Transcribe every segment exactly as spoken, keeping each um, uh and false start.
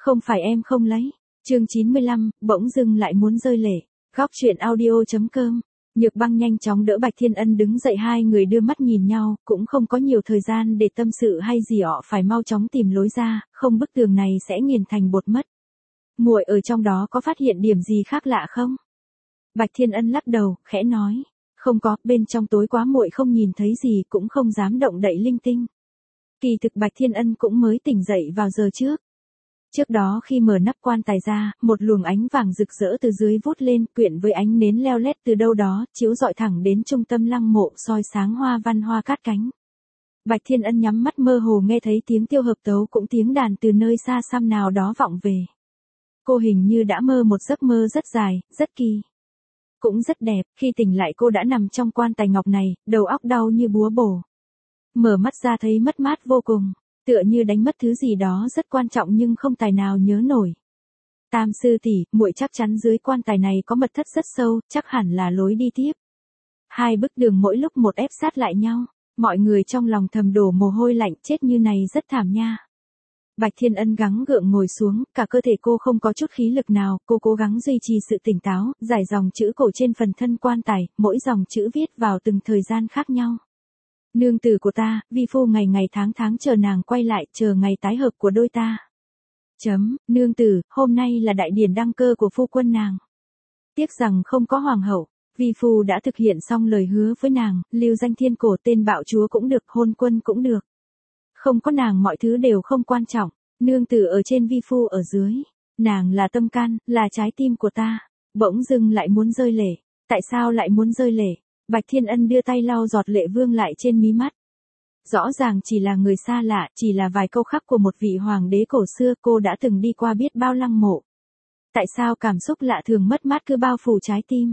Không phải em không lấy. Chương chín mươi lăm, bỗng dưng lại muốn rơi lệ. Góc truyện audio chấm com. Nhược Băng nhanh chóng đỡ Bạch Thiên Ân đứng dậy, hai người đưa mắt nhìn nhau, cũng không có nhiều thời gian để tâm sự hay gì, họ phải mau chóng tìm lối ra, không bức tường này sẽ nghiền thành bột mất. Muội ở trong đó có phát hiện điểm gì khác lạ không? Bạch Thiên Ân lắc đầu, khẽ nói, không có, bên trong tối quá muội không nhìn thấy gì, cũng không dám động đậy linh tinh. Kỳ thực Bạch Thiên Ân cũng mới tỉnh dậy vào giờ trước. Trước đó khi mở nắp quan tài ra, một luồng ánh vàng rực rỡ từ dưới vút lên, quyện với ánh nến leo lét từ đâu đó, chiếu rọi thẳng đến trung tâm lăng mộ, soi sáng hoa văn hoa cát cánh. Bạch Thiên Ân nhắm mắt mơ hồ nghe thấy tiếng tiêu hợp tấu cũng tiếng đàn từ nơi xa xăm nào đó vọng về. Cô hình như đã mơ một giấc mơ rất dài, rất kỳ. Cũng rất đẹp, khi tỉnh lại cô đã nằm trong quan tài ngọc này, đầu óc đau như búa bổ. Mở mắt ra thấy mất mát vô cùng. Tựa như đánh mất thứ gì đó rất quan trọng nhưng không tài nào nhớ nổi. Tam sư tỷ, muội chắc chắn dưới quan tài này có mật thất rất sâu, chắc hẳn là lối đi tiếp. Hai bức tường mỗi lúc một ép sát lại nhau, mọi người trong lòng thầm đổ mồ hôi lạnh, chết như này rất thảm nha. Bạch Thiên Ân gắng gượng ngồi xuống, cả cơ thể cô không có chút khí lực nào, cô cố gắng duy trì sự tỉnh táo, giải dòng chữ cổ trên phần thân quan tài, mỗi dòng chữ viết vào từng thời gian khác nhau. Nương tử của ta, vi phu ngày ngày tháng tháng chờ nàng quay lại, chờ ngày tái hợp của đôi ta. Chấm, nương tử, hôm nay là đại điển đăng cơ của phu quân nàng. Tiếc rằng không có hoàng hậu, vi phu đã thực hiện xong lời hứa với nàng, lưu danh thiên cổ, tên bạo chúa cũng được, hôn quân cũng được. Không có nàng mọi thứ đều không quan trọng, nương tử ở trên, vi phu ở dưới. Nàng là tâm can, là trái tim của ta. Bỗng dưng lại muốn rơi lệ. Tại sao lại muốn rơi lệ? Bạch Thiên Ân đưa tay lau giọt lệ vương lại trên mí mắt. Rõ ràng chỉ là người xa lạ, chỉ là vài câu khắc của một vị hoàng đế cổ xưa, cô đã từng đi qua biết bao lăng mộ. Tại sao cảm xúc lạ thường mất mát cứ bao phủ trái tim?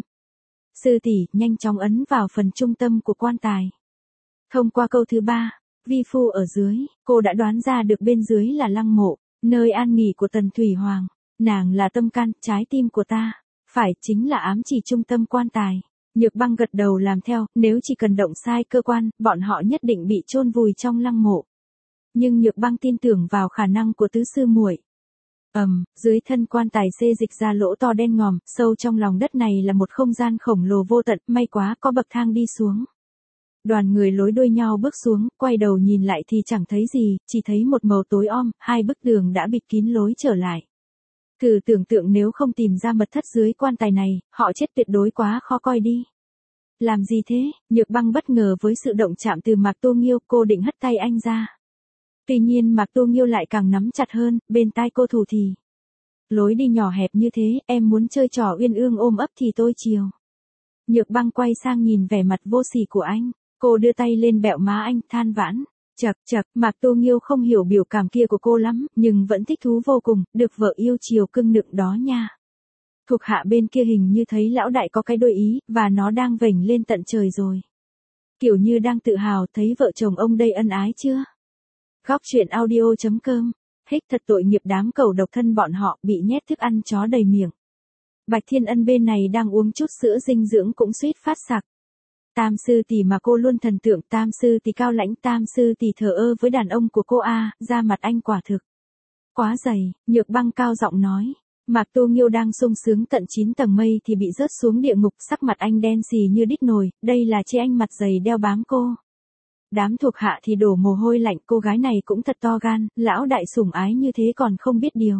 Sư tỷ, nhanh chóng ấn vào phần trung tâm của quan tài. Thông qua câu thứ ba, vi phu ở dưới, cô đã đoán ra được bên dưới là lăng mộ, nơi an nghỉ của Tần Thủy Hoàng. Nàng là tâm can, trái tim của ta. Phải, chính là ám chỉ trung tâm quan tài. Nhược Băng gật đầu làm theo, nếu chỉ cần động sai cơ quan, bọn họ nhất định bị chôn vùi trong lăng mộ. Nhưng Nhược Băng tin tưởng vào khả năng của tứ sư muội. Ầm, um, dưới thân quan tài xê dịch ra lỗ to đen ngòm, sâu trong lòng đất này là một không gian khổng lồ vô tận, may quá có bậc thang đi xuống. Đoàn người lối đuôi nhau bước xuống, quay đầu nhìn lại thì chẳng thấy gì, chỉ thấy một màu tối om, hai bức tường đã bịt kín lối trở lại. Thử tưởng tượng nếu không tìm ra mật thất dưới quan tài này, họ chết tuyệt đối quá khó coi đi. Làm gì thế? Nhược Băng bất ngờ với sự động chạm từ Mạc Tô Nghiêu, cô định hất tay anh ra. Tuy nhiên Mạc Tô Nghiêu lại càng nắm chặt hơn, bên tai cô thủ thì. Lối đi nhỏ hẹp như thế, em muốn chơi trò uyên ương ôm ấp thì tôi chiều. Nhược Băng quay sang nhìn vẻ mặt vô sỉ của anh, cô đưa tay lên bẹo má anh, than vãn. Chậc chậc, Mạc Tô Nghiêu không hiểu biểu cảm kia của cô lắm, nhưng vẫn thích thú vô cùng, được vợ yêu chiều cưng nựng đó nha. Thuộc hạ bên kia hình như thấy lão đại có cái đôi ý, và nó đang vểnh lên tận trời rồi. Kiểu như đang tự hào, thấy vợ chồng ông đây ân ái chưa? Góc truyện audio chấm com. Hích, thật tội nghiệp đám cẩu độc thân bọn họ, bị nhét thức ăn chó đầy miệng. Bạch Thiên Ân bên này đang uống chút sữa dinh dưỡng cũng suýt phát sặc. Tam sư tỷ mà cô luôn thần tượng, tam sư tỷ cao lãnh, tam sư tỷ thờ ơ với đàn ông của cô a, da mặt anh quả thực quá dày. Nhược Băng cao giọng nói. Mạc Tô Nghiêu đang sung sướng tận chín tầng mây thì bị rớt xuống địa ngục, sắc mặt anh đen xì như đít nồi, đây là chê anh mặt dày đeo bám cô. Đám thuộc hạ thì đổ mồ hôi lạnh, cô gái này cũng thật to gan, lão đại sủng ái như thế còn không biết điều.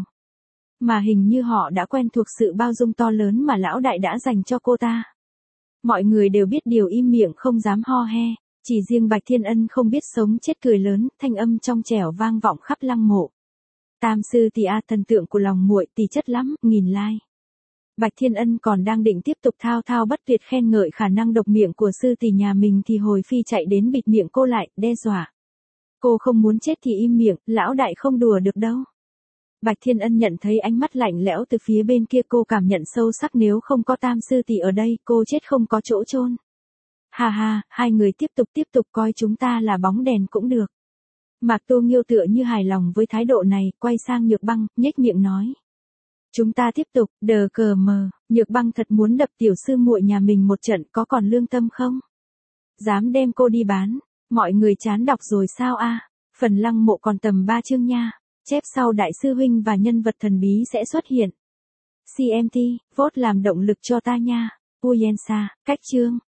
Mà hình như họ đã quen thuộc sự bao dung to lớn mà lão đại đã dành cho cô ta. Mọi người đều biết điều, im miệng không dám ho he, chỉ riêng Bạch Thiên Ân không biết sống chết cười lớn, thanh âm trong trẻo vang vọng khắp lăng mộ. Tam sư tỷ a, thần tượng của lòng muội, tỷ chất lắm, nghìn like. Bạch Thiên Ân còn đang định tiếp tục thao thao bất tuyệt khen ngợi khả năng độc miệng của sư tỷ nhà mình thì hồi phi chạy đến bịt miệng cô lại, đe dọa. Cô không muốn chết thì im miệng, lão đại không đùa được đâu. Bạch Thiên Ân nhận thấy ánh mắt lạnh lẽo từ phía bên kia, cô cảm nhận sâu sắc nếu không có tam sư tỷ ở đây, cô chết không có chỗ chôn. Ha ha, hai người tiếp tục tiếp tục coi chúng ta là bóng đèn cũng được. Mạc Tô Nghiêu tựa như hài lòng với thái độ này, quay sang Nhược Băng, nhếch miệng nói. Chúng ta tiếp tục, đờ cờ mờ, Nhược Băng thật muốn đập tiểu sư muội nhà mình một trận, có còn lương tâm không? Dám đem cô đi bán, mọi người chán đọc rồi sao a? Phần lăng mộ còn tầm ba chương nha. Chép sau đại sư huynh và nhân vật thần bí sẽ xuất hiện. xê em tê, vote làm động lực cho ta nha. Uyensa, cách chương.